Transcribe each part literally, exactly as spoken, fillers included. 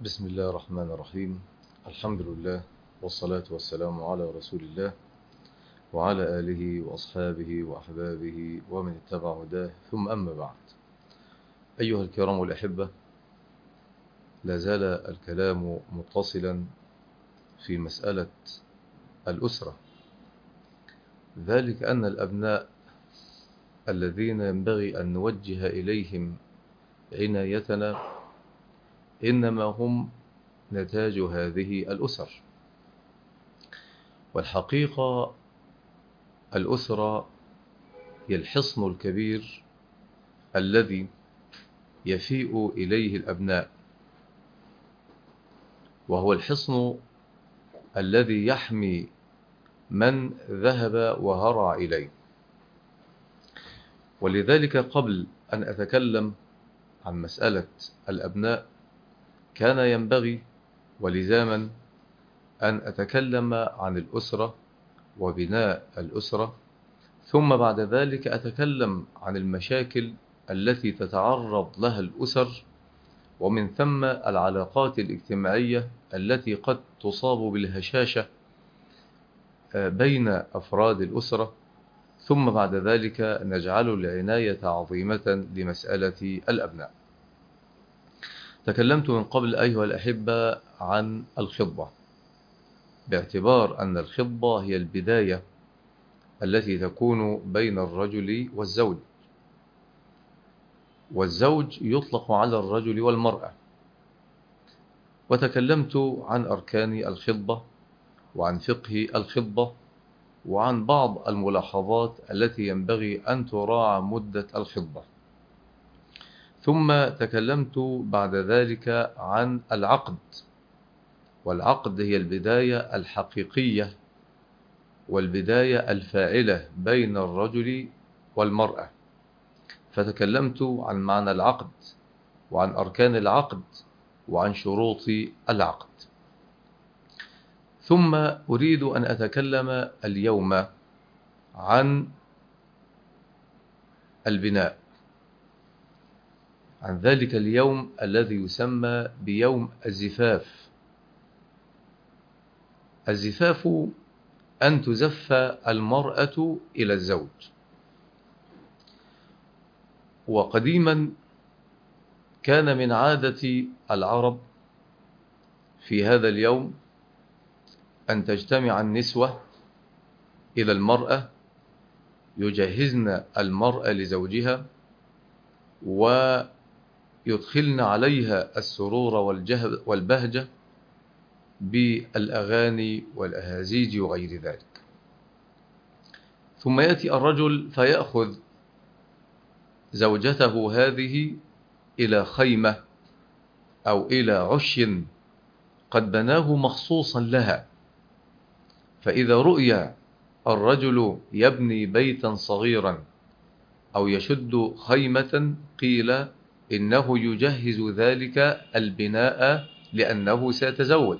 بسم الله الرحمن الرحيم. الحمد لله والصلاة والسلام على رسول الله وعلى آله وأصحابه وأحبابه ومن اتبع هداه، ثم أما بعد. أيها الكرام الأحبة، لا زال الكلام متصلا في مسألة الأسرة، ذلك أن الأبناء الذين ينبغي أن نوجه إليهم عنايتنا إنما هم نتاج هذه الأسر. والحقيقة الأسرة هي الحصن الكبير الذي يفيء إليه الأبناء، وهو الحصن الذي يحمي من ذهب وهرع إليه. ولذلك قبل أن أتكلم عن مسألة الأبناء كان ينبغي ولزاما أن أتكلم عن الأسرة وبناء الأسرة، ثم بعد ذلك أتكلم عن المشاكل التي تتعرض لها الأسر، ومن ثم العلاقات الاجتماعية التي قد تصاب بالهشاشة بين أفراد الأسرة، ثم بعد ذلك نجعل العناية عظيمة لمسألة الأبناء. تكلمت من قبل أيها الأحبة عن الخطبة، باعتبار أن الخطبة هي البداية التي تكون بين الرجل والزوج، والزوج يطلق على الرجل والمرأة. وتكلمت عن أركان الخطبة وعن فقه الخطبة وعن بعض الملاحظات التي ينبغي أن تراعى مدة الخطبة. ثم تكلمت بعد ذلك عن العقد، والعقد هي البداية الحقيقية والبداية الفاعلة بين الرجل والمرأة. فتكلمت عن معنى العقد وعن أركان العقد وعن شروط العقد. ثم أريد أن أتكلم اليوم عن البناء، عن ذلك اليوم الذي يسمى بيوم الزفاف. الزفاف أن تزف المرأة إلى الزوج. وقديما كان من عادة العرب في هذا اليوم أن تجتمع النسوة إلى المرأة، يجهزن المرأة لزوجها ويدخلن عليها السرور والبهجة بالأغاني والأهازيج وغير ذلك. ثم يأتي الرجل فيأخذ زوجته هذه إلى خيمة أو إلى عش قد بناه مخصوصا لها. فإذا رؤي الرجل يبني بيتا صغيرا أو يشد خيمة قيل إنه يجهز ذلك البناء لأنه سيتزوج.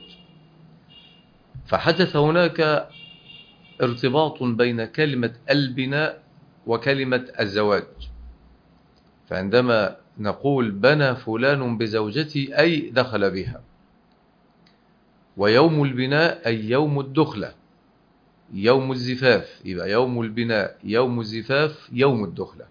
فحدث هناك ارتباط بين كلمة البناء وكلمة الزواج. فعندما نقول بنى فلان بزوجتي أي دخل بها، ويوم البناء أي يوم الدخلة، يوم الزفاف، يبقى يوم البناء يوم الزفاف يوم الدخلة.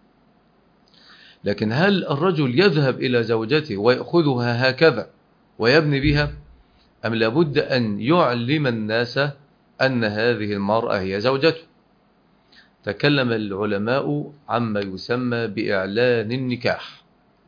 لكن هل الرجل يذهب إلى زوجته ويأخذها هكذا ويبني بها، أم لابد أن يعلم الناس أن هذه المرأة هي زوجته؟ تكلم العلماء عما يسمى بإعلان النكاح.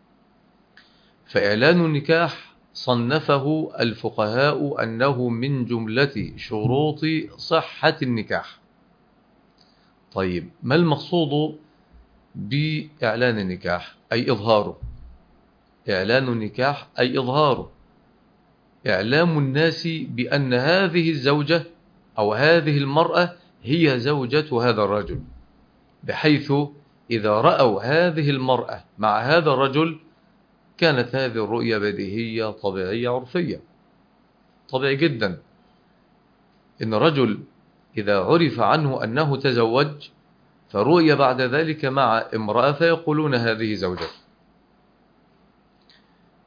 فإعلان النكاح صنفه الفقهاء أنه من جملة شروط صحة النكاح. طيب، ما المقصود بإعلان النكاح؟ أي إظهاره. إعلان النكاح أي إظهاره، إعلام الناس بأن هذه الزوجة أو هذه المرأة هي زوجة هذا الرجل، بحيث إذا رأوا هذه المرأة مع هذا الرجل كانت هذه الرؤية بديهية طبيعية عرفية. طبيعي جدا إن رجل إذا عرف عنه أنه تزوج فرؤية بعد ذلك مع امرأة فيقولون هذه زوجته.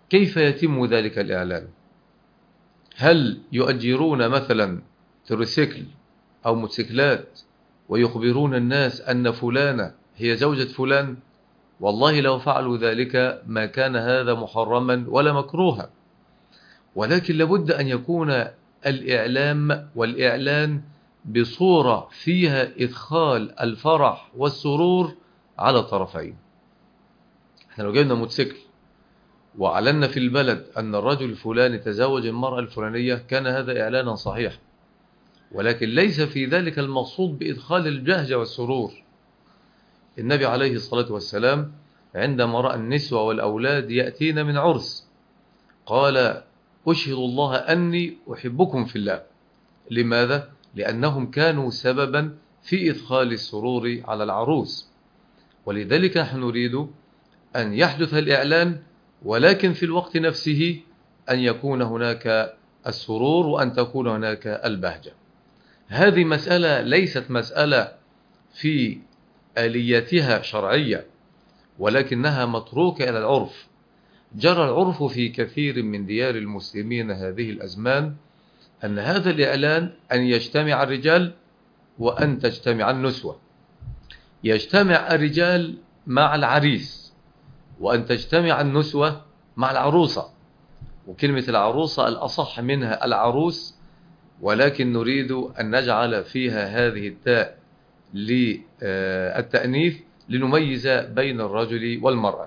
كيف يتم ذلك الإعلان؟ هل يؤجرون مثلا تريسيكل أو موتوسيكلات ويخبرون الناس أن فلانة هي زوجة فلان؟ والله لو فعلوا ذلك ما كان هذا محرما ولا مكروها، ولكن لابد أن يكون الإعلام والإعلان بصورة فيها إدخال الفرح والسرور على الطرفين. احنا لو جبنا موتوسيكل وأعلنا في البلد أن الرجل الفلاني تزوج المرأة الفلانية كان هذا إعلانا صحيح، ولكن ليس في ذلك المقصود بإدخال البهجة والسرور. النبي عليه الصلاة والسلام عندما رأى النسوة والأولاد يأتين من عرس قال: أشهد الله أني أحبكم في الله. لماذا؟ لأنهم كانوا سببا في إدخال السرور على العروس. ولذلك نحن نريد أن يحدث الإعلان، ولكن في الوقت نفسه أن يكون هناك السرور وأن تكون هناك البهجة. هذه مسألة ليست مسألة في آلياتها شرعية، ولكنها متروكة إلى العرف. جرى العرف في كثير من ديار المسلمين هذه الأزمان أن هذا الإعلان أن يجتمع الرجال وأن تجتمع النسوة، يجتمع الرجال مع العريس وأن تجتمع النسوة مع العروسة، وكلمة العروسة الأصح منها العروس، ولكن نريد أن نجعل فيها هذه التاء للتأنيث لنميز بين الرجل والمرأة.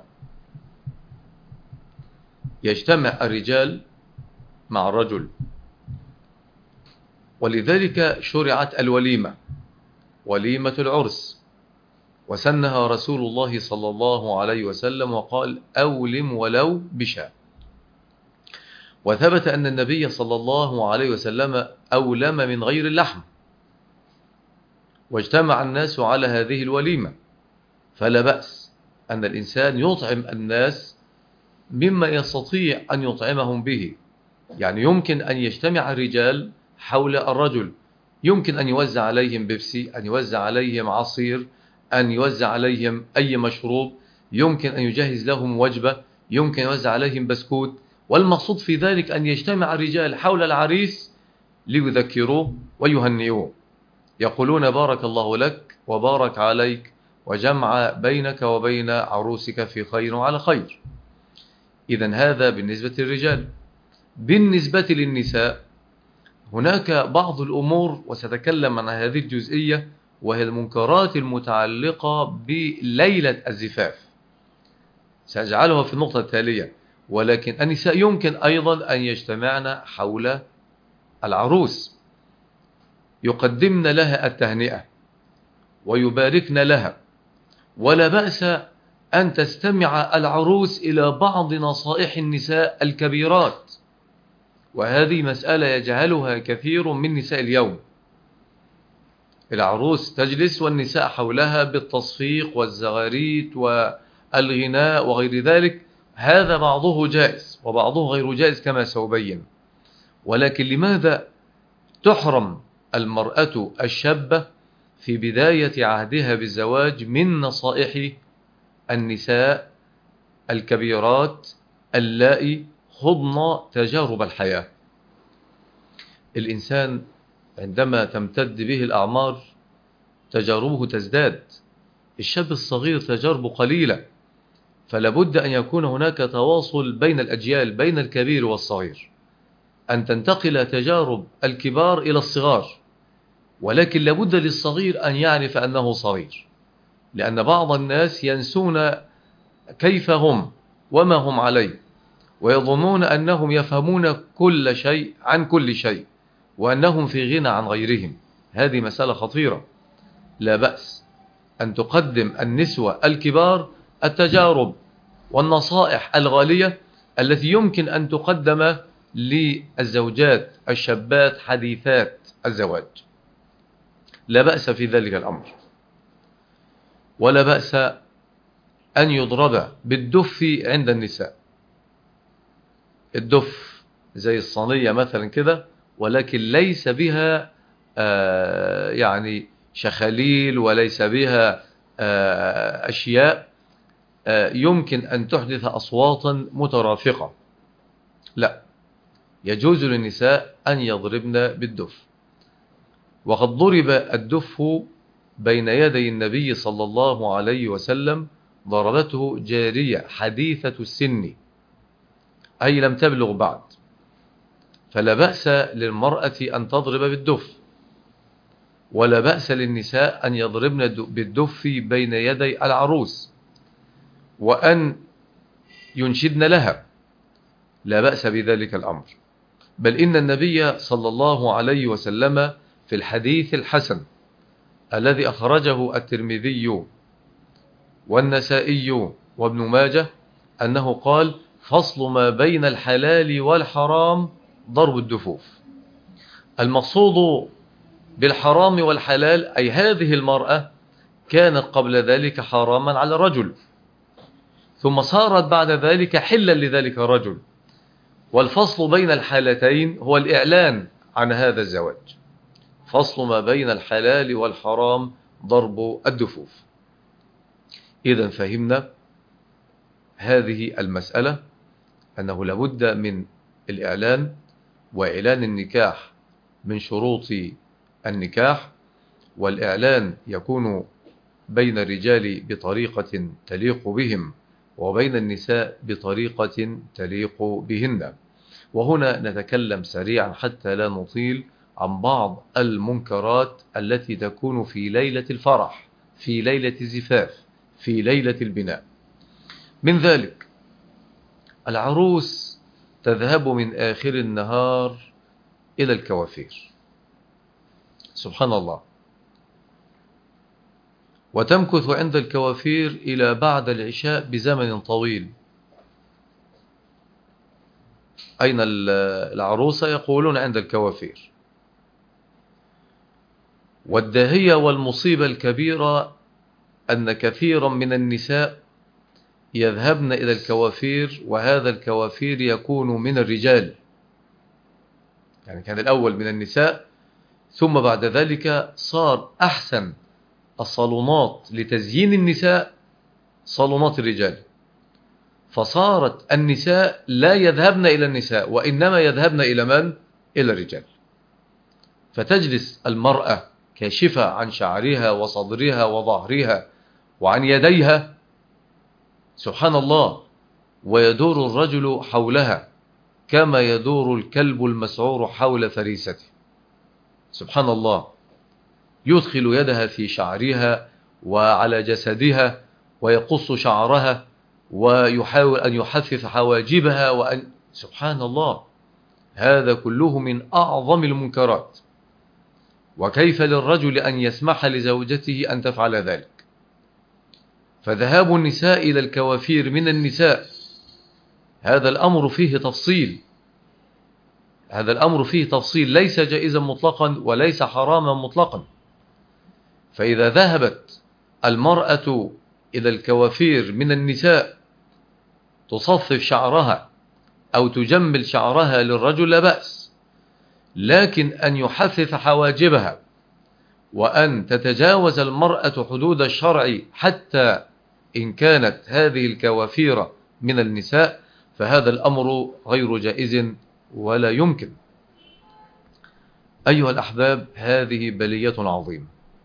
يجتمع الرجال مع الرجل، ولذلك شرعت الوليمة، وليمة العرس، وسنها رسول الله صلى الله عليه وسلم وقال: أولم ولو بشاء. وثبت أن النبي صلى الله عليه وسلم أولم من غير اللحم، واجتمع الناس على هذه الوليمة، فلا بأس أن الإنسان يطعم الناس مما يستطيع أن يطعمهم به. يعني يمكن أن يجتمع الرجال حول الرجل، يمكن أن يوزع عليهم بيبسي، أن يوزع عليهم عصير، أن يوزع عليهم أي مشروب، يمكن أن يجهز لهم وجبة، يمكن أن يوزع عليهم بسكوت. والمقصود في ذلك أن يجتمع الرجال حول العريس ليذكروه ويهنئوه، يقولون: بارك الله لك وبارك عليك وجمع بينك وبين عروسك في خير وعلى خير. إذن هذا بالنسبة للرجال. بالنسبة للنساء هناك بعض الأمور، وستكلم عن هذه الجزئية، وهي المنكرات المتعلقة بليلة الزفاف، سأجعلها في النقطة التالية. ولكن النساء يمكن أيضا أن يجتمعن حول العروس، يقدمن لها التهنئة ويباركن لها، ولا بأس أن تستمع العروس إلى بعض نصائح النساء الكبيرات، وهذه مسألة يجهلها كثير من نساء اليوم. العروس تجلس والنساء حولها بالتصفيق والزغاريت والغناء وغير ذلك، هذا بعضه جائز وبعضه غير جائز كما سأبين. ولكن لماذا تحرم المرأة الشابة في بداية عهدها بالزواج من نصائح النساء الكبيرات اللائي خضن تجارب الحياة؟ الإنسان عندما تمتد به الأعمار تجاربه تزداد، الشاب الصغير تجاربه قليلة، فلابد أن يكون هناك تواصل بين الأجيال، بين الكبير والصغير، أن تنتقل تجارب الكبار إلى الصغار، ولكن لابد للصغير أن يعرف أنه صغير، لأن بعض الناس ينسون كيف هم وما هم عليه، ويظنون أنهم يفهمون كل شيء عن كل شيء، وأنهم في غنى عن غيرهم. هذه مسألة خطيرة. لا بأس أن تقدم النسوة الكبار التجارب والنصائح الغالية التي يمكن أن تقدم للزوجات الشابات حديثات الزواج، لا بأس في ذلك الأمر. ولا بأس أن يضرب بالدف عند النساء، الدف زي الصينية مثلا كده، ولكن ليس بها آه يعني شخاليل، وليس بها آه أشياء آه يمكن أن تحدث أصواتا مترافقة. لا، يجوز للنساء أن يضربن بالدف. وقد ضرب الدف بين يدي النبي صلى الله عليه وسلم، ضربته جارية حديثة السن، أي لم تبلغ بعد، فلا بأس للمرأة أن تضرب بالدف، ولا بأس للنساء أن يضربن بالدف بين يدي العروس وأن ينشدن لها، لا بأس بذلك الأمر. بل إن النبي صلى الله عليه وسلم في الحديث الحسن الذي أخرجه الترمذي والنسائي وابن ماجه أنه قال: فصل ما بين الحلال والحرام ضرب الدفوف. المقصود بالحرام والحلال أي هذه المرأة كانت قبل ذلك حراما على الرجل، ثم صارت بعد ذلك حلا لذلك الرجل، والفصل بين الحالتين هو الإعلان عن هذا الزواج. فصل ما بين الحلال والحرام ضرب الدفوف. إذن فهمنا هذه المسألة، أنه لابد من الإعلان، وإعلان النكاح من شروط النكاح، والإعلان يكون بين الرجال بطريقة تليق بهم، وبين النساء بطريقة تليق بهن. وهنا نتكلم سريعا حتى لا نطيل عن بعض المنكرات التي تكون في ليلة الفرح، في ليلة الزفاف، في ليلة البناء. من ذلك العروس تذهب من آخر النهار إلى الكوافير، سبحان الله، وتمكث عند الكوافير إلى بعد العشاء بزمن طويل. أين العروسة؟ يقولون عند الكوافير. والداهية والمصيبة الكبيرة أن كثيرا من النساء يذهبن إلى الكوافير، وهذا الكوافير يكون من الرجال، يعني كان الأول من النساء، ثم بعد ذلك صار أحسن الصالونات لتزيين النساء صالونات الرجال، فصارت النساء لا يذهبن إلى النساء، وإنما يذهبن إلى من؟ إلى الرجال. فتجلس المرأة كاشفة عن شعرها وصدرها وظهرها وعن يديها، سبحان الله، ويدور الرجل حولها كما يدور الكلب المسعور حول فريسته، سبحان الله، يدخل يدها في شعرها وعلى جسدها ويقص شعرها ويحاول أن يحفف حواجبها وأن سبحان الله، هذا كله من أعظم المنكرات. وكيف للرجل أن يسمح لزوجته أن تفعل ذلك؟ فذهاب النساء إلى الكوافير من النساء هذا الأمر فيه تفصيل، هذا الأمر فيه تفصيل، ليس جائزا مطلقا وليس حراما مطلقا. فإذا ذهبت المرأة إلى الكوافير من النساء تصفف شعرها أو تجمل شعرها للرجل لا بأس، لكن أن يحفف حواجبها وأن تتجاوز المرأة حدود الشرع حتى إن كانت هذه الكوافير من النساء، فهذا الأمر غير جائز ولا يمكن. أيها الأحباب، هذه بلية عظيمة.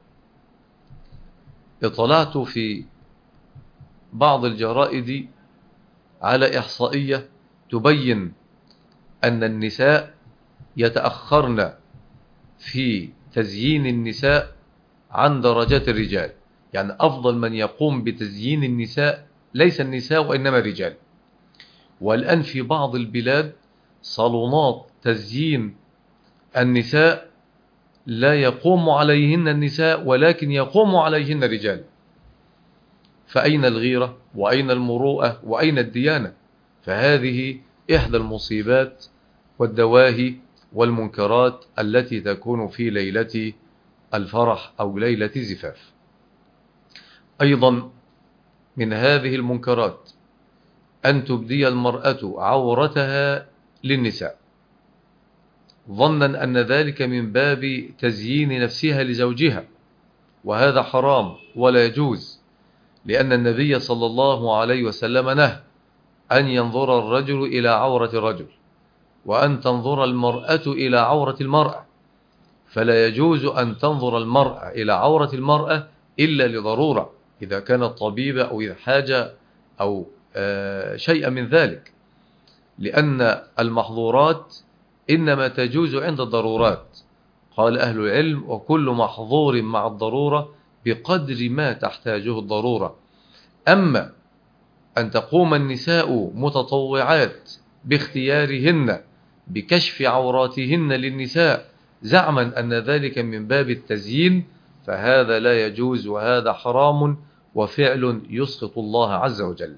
اطلعت في بعض الجرائد على إحصائية تبين أن النساء يتأخرن في تزيين النساء عن درجات الرجال، يعني أفضل من يقوم بتزيين النساء ليس النساء وإنما الرجال. والآن في بعض البلاد صالونات تزيين النساء لا يقوم عليهن النساء ولكن يقوم عليهن الرجال، فأين الغيرة وأين المروءة وأين الديانة؟ فهذه إحدى المصيبات والدواهي والمنكرات التي تكون في ليلة الفرح أو ليلة الزفاف. أيضا من هذه المنكرات أن تبدي المرأة عورتها للنساء ظنا أن ذلك من باب تزيين نفسها لزوجها، وهذا حرام ولا يجوز، لأن النبي صلى الله عليه وسلم نهى أن ينظر الرجل إلى عورة الرجل، وأن تنظر المرأة إلى عورة المرأة، فلا يجوز أن تنظر المرأة إلى عورة المرأة إلا لضرورة، إذا كانت طبيبة أو إذا حاجة أو شيء من ذلك، لأن المحظورات إنما تجوز عند الضرورات. قال أهل العلم: وكل محظور مع الضرورة بقدر ما تحتاجه الضرورة. أما أن تقوم النساء متطوعات باختيارهن بكشف عوراتهن للنساء زعما أن ذلك من باب التزيين، فهذا لا يجوز، وهذا حرام وفعل يسخط الله عز وجل.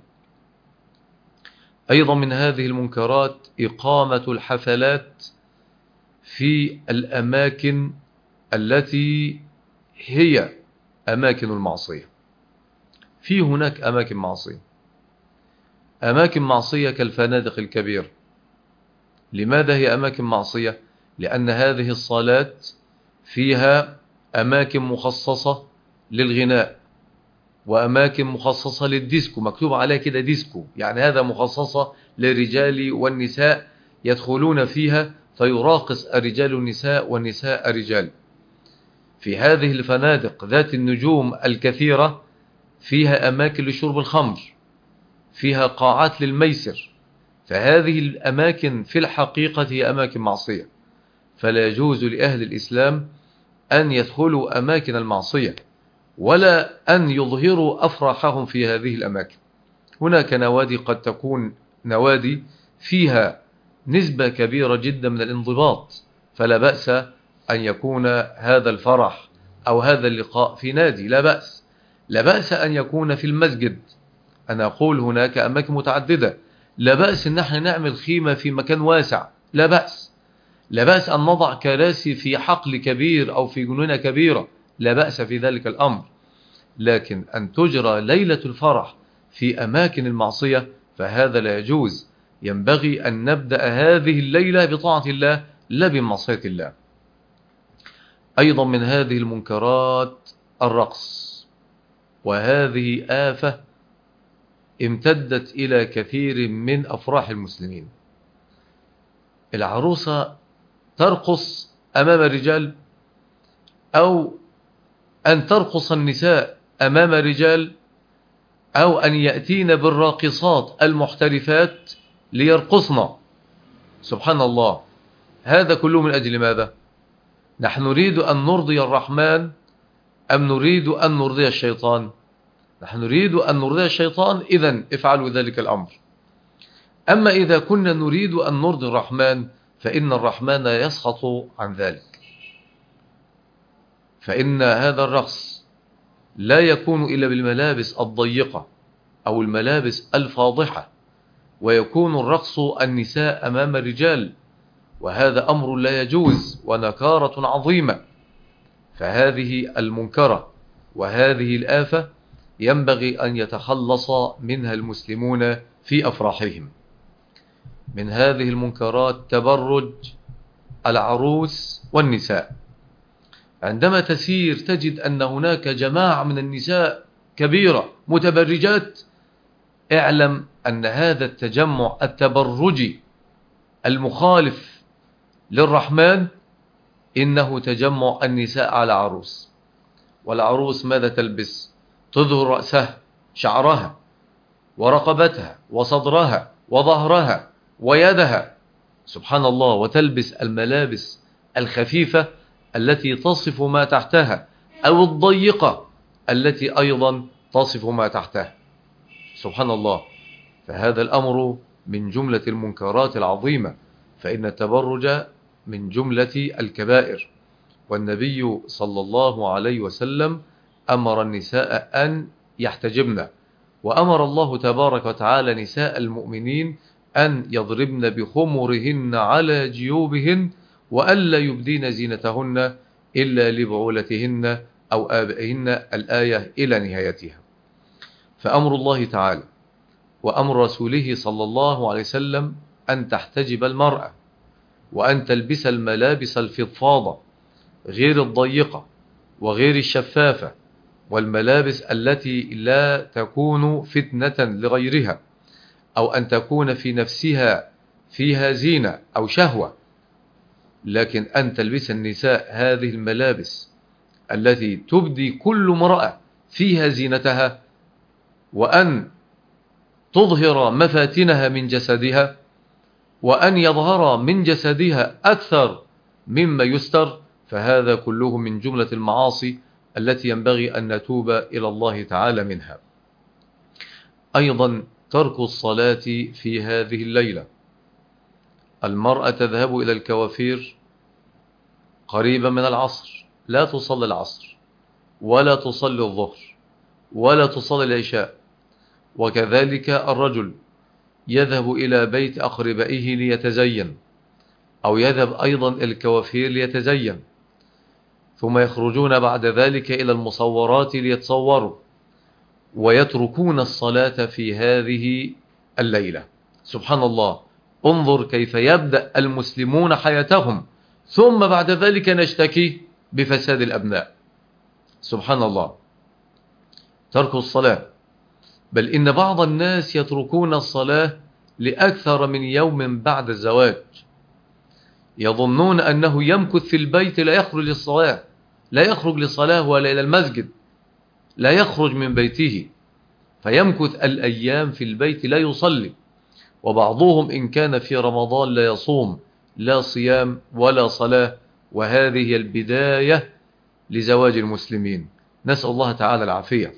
أيضا من هذه المنكرات إقامة الحفلات في الأماكن التي هي أماكن المعصية. في هناك أماكن معصية، أماكن معصية كالفنادق الكبيرة. لماذا هي أماكن معصية؟ لأن هذه الصالات فيها أماكن مخصصة للغناء، وأماكن مخصصة للديسكو، مكتوب عليها كده ديسكو، يعني هذا مخصصة للرجال والنساء يدخلون فيها فيراقص الرجال النساء والنساء الرجال. في هذه الفنادق ذات النجوم الكثيرة فيها أماكن لشرب الخمر، فيها قاعات للميسر، فهذه الأماكن في الحقيقة هي أماكن معصية، فلا يجوز لأهل الإسلام أن يدخلوا أماكن المعصية ولا أن يظهروا أفراحهم في هذه الأماكن. هناك نوادي قد تكون نوادي فيها نسبة كبيرة جدا من الانضباط، فلا بأس أن يكون هذا الفرح أو هذا اللقاء في نادي، لا بأس. لا بأس أن يكون في المسجد، أنا أقول هناك أماكن متعددة. لا بأس أن نحن نعمل خيمة في مكان واسع، لا بأس. لا بأس أن نضع كراسي في حقل كبير أو في جنينة كبيرة، لا بأس في ذلك الأمر. لكن أن تجرى ليلة الفرح في أماكن المعصية فهذا لا يجوز. ينبغي أن نبدأ هذه الليلة بطاعة الله لا بمعصية الله. أيضا من هذه المنكرات الرقص، وهذه آفة امتدت إلى كثير من أفراح المسلمين. العروسة ترقص أمام الرجال، أو أن ترقص النساء أمام الرجال، أو أن يأتين بالراقصات المحترفات ليرقصن. سبحان الله، هذا كله من أجل ماذا؟ نحن نريد أن نرضي الرحمن أم نريد أن نرضي الشيطان؟ نحن نريد أن نرضي الشيطان، إذن افعلوا ذلك الأمر. أما إذا كنا نريد أن نرضي الرحمن فإن الرحمن يسخط عن ذلك، فإن هذا الرقص لا يكون إلا بالملابس الضيقة أو الملابس الفاضحة، ويكون الرقص النساء أمام الرجال، وهذا أمر لا يجوز ونكارة عظيمة. فهذه المنكرة وهذه الآفة ينبغي أن يتخلص منها المسلمون في أفراحهم. من هذه المنكرات تبرج العروس والنساء. عندما تسير تجد أن هناك جماعة من النساء كبيرة متبرجات، اعلم أن هذا التجمع التبرجي المخالف للرحمن إنه تجمع النساء على عروس. والعروس ماذا تلبس؟ تظهر رأسها، شعرها، ورقبتها، وصدرها، وظهرها، ويدها، سبحان الله، وتلبس الملابس الخفيفة التي تصف ما تحتها، أو الضيقة التي أيضا تصف ما تحتها، سبحان الله. فهذا الأمر من جملة المنكرات العظيمة، فإن التبرج من جملة الكبائر. والنبي صلى الله عليه وسلم أمر النساء أن يحتجبن، وأمر الله تبارك وتعالى نساء المؤمنين أن يضربن بخمرهن على جيوبهن، وألا يبدين زينتهن إلا لبعولتهن أو آبائهن، الآية إلى نهايتها. فأمر الله تعالى وأمر رسوله صلى الله عليه وسلم أن تحتجب المرأة، وأن تلبس الملابس الفضفاضة غير الضيقة وغير الشفافة، والملابس التي لا تكون فتنة لغيرها، أو أن تكون في نفسها فيها زينة أو شهوة، لكن أن تلبس النساء هذه الملابس التي تبدي كل امرأة فيها زينتها، وأن تظهر مفاتنها من جسدها، وأن يظهر من جسدها أكثر مما يستر، فهذا كله من جملة المعاصي التي ينبغي أن نتوب إلى الله تعالى منها. أيضا ترك الصلاة في هذه الليلة. المرأة تذهب إلى الكوافير قريبا من العصر، لا تصلي العصر ولا تصلي الظهر ولا تصلي العشاء. وكذلك الرجل يذهب إلى بيت أقربائه ليتزين، أو يذهب أيضا إلى الكوافير ليتزين، ثم يخرجون بعد ذلك إلى المصورات ليتصوروا، ويتركون الصلاة في هذه الليلة. سبحان الله، انظر كيف يبدأ المسلمون حياتهم، ثم بعد ذلك نشتكي بفساد الأبناء. سبحان الله، ترك الصلاة. بل إن بعض الناس يتركون الصلاة لأكثر من يوم بعد الزواج، يظنون أنه يمكث في البيت لا يخرج للصلاة، لا يخرج للصلاة ولا إلى المسجد، لا يخرج من بيته، فيمكث الأيام في البيت لا يصلي. وبعضهم إن كان في رمضان لا يصوم، لا صيام ولا صلاة. وهذه هي البداية لزواج المسلمين، نسأل الله تعالى العافية.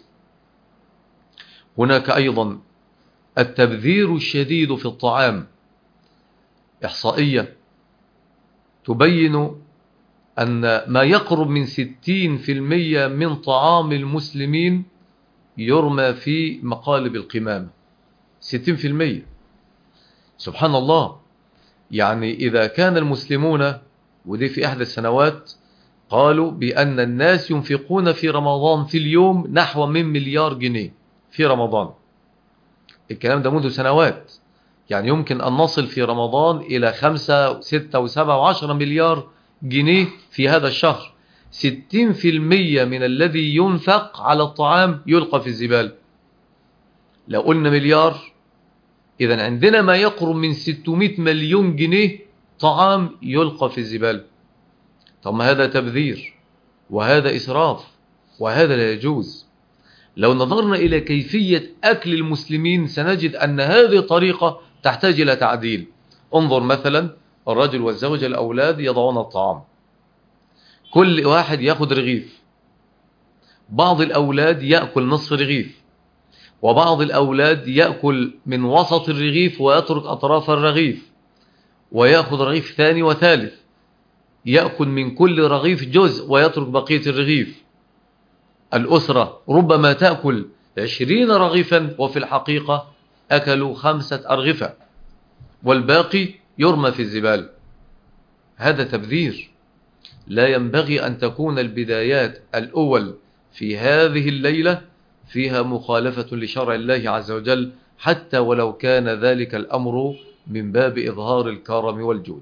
هناك أيضا التبذير الشديد في الطعام. إحصائية تبين أن ما يقرب من ستين في المئة من طعام المسلمين يرمى في مقالب القمامة. ستين في المئة، سبحان الله. يعني إذا كان المسلمون، ودي في إحدى السنوات قالوا بأن الناس ينفقون في رمضان في اليوم نحو من مليار جنيه في رمضان. الكلام ده منذ سنوات، يعني يمكن أن نصل في رمضان إلى خمسة ستة وسبعة وعشرة مليار جنيه في هذا الشهر. ستين في المئة من الذي ينفق على الطعام يلقى في الزبالة. لو قلنا مليار، إذن عندنا ما يقرب من ستمائة مليون جنيه طعام يلقى في الزبالة. طب ما هذا تبذير، وهذا إسراف، وهذا لا يجوز. لو نظرنا إلى كيفية أكل المسلمين سنجد أن هذه الطريقة تحتاج إلى تعديل. انظر مثلا الرجل والزوجة الأولاد يضعون الطعام، كل واحد يأخذ رغيف. بعض الأولاد يأكل نصف رغيف، وبعض الأولاد يأكل من وسط الرغيف ويترك أطراف الرغيف، ويأخذ رغيف ثاني وثالث، يأكل من كل رغيف جزء ويترك بقية الرغيف. الأسرة ربما تأكل عشرين رغيفا، وفي الحقيقة أكلوا خمسة أرغفة، والباقي يرمى في الزبالة. هذا تبذير. لا ينبغي أن تكون البدايات الأول في هذه الليلة فيها مخالفة لشرع الله عز وجل، حتى ولو كان ذلك الأمر من باب إظهار الكرم والجود.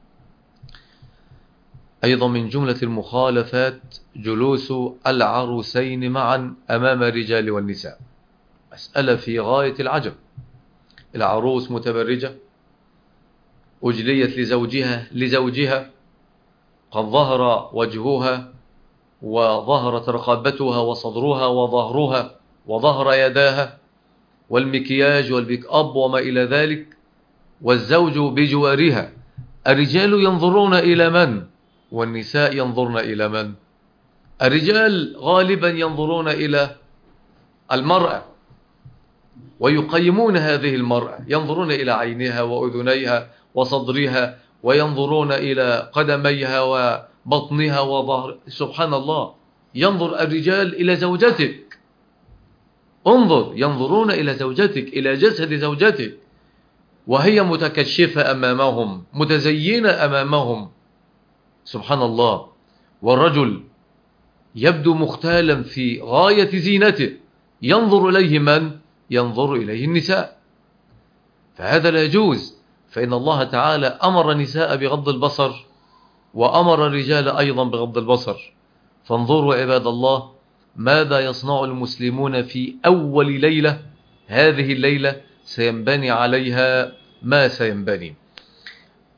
أيضا من جملة المخالفات جلوس العروسين معا أمام الرجال والنساء. مسألة في غاية العجب. العروس متبرجة، أجليت لزوجها لزوجها قد ظهر وجهها وظهرت رقبتها وصدرها وظهرها وظهر يداها والمكياج والبيك أب وما إلى ذلك، والزوج بجوارها. الرجال ينظرون إلى من؟ والنساء ينظرن إلى من؟ الرجال غالبا ينظرون إلى المرأة ويقيمون هذه المرأة، ينظرون إلى عينها وأذنيها وصدرها، وينظرون إلى قدميها وبطنها وظهر. سبحان الله، ينظر الرجال إلى زوجتك. انظر، ينظرون إلى زوجتك، إلى جسد زوجتك، وهي متكشفة أمامهم، متزينة أمامهم. سبحان الله. والرجل يبدو مختالا في غاية زينته، ينظر إليه من؟ ينظر إليه النساء. فهذا لا يجوز، فإن الله تعالى أمر النساء بغض البصر، وأمر الرجال أيضا بغض البصر. فانظروا عباد الله ماذا يصنع المسلمون في أول ليلة. هذه الليلة سينبني عليها ما سينبني.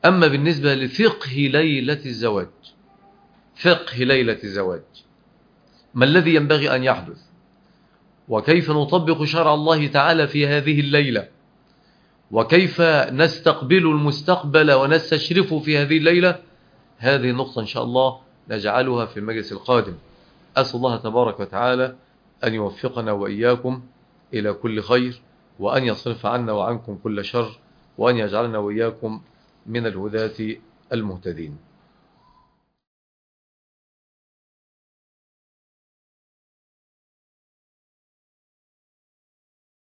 أما بالنسبة لفقه ليلة الزواج، فقه ليلة الزواج ما الذي ينبغي أن يحدث، وكيف نطبق شرع الله تعالى في هذه الليلة، وكيف نستقبل المستقبل ونستشرف في هذه الليلة، هذه النقطة إن شاء الله نجعلها في المجلس القادم. أسأل الله تبارك وتعالى أن يوفقنا وإياكم إلى كل خير، وأن يصرف عنا وعنكم كل شر، وأن يجعلنا وإياكم من الهداة المهتدين.